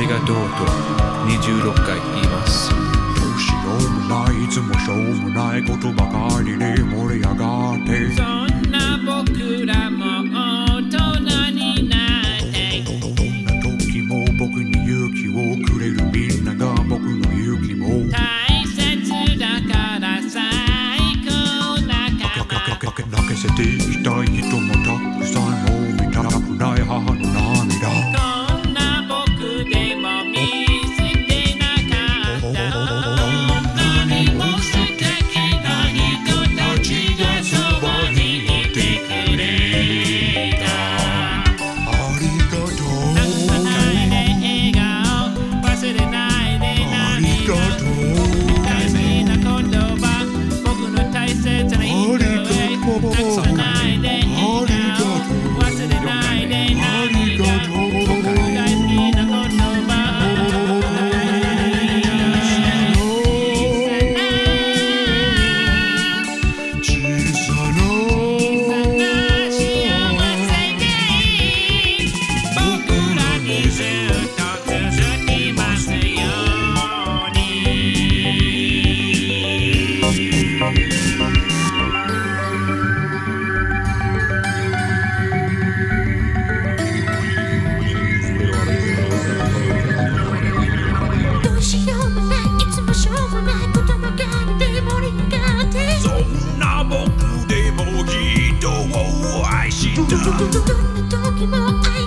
がとうと26回言います。 どうしようもない、いつもしょうもないことばかりで盛り上がって、 そんな僕らも大人になってどんな時も僕に勇気をくれるみんなが僕の勇気も大切だから最高な泣かせていきたい人もたくさん、もう見たくない母の涙。 こんな僕でも見捨てなかったこんなにも素敵な人たちがそばにいてくれた。 ありがとう、 忘れないで笑顔、忘れないでありがとう、 大事な言葉、僕の大切な人へなくさないで笑顔、忘れないで涙、僕の大好きな言葉。 小さな幸せで僕らにずっと続きますように。 どうしようもない、いつもしょうもないことばかりで盛り上がって、 そんな僕でも人を愛した。 どんな時も愛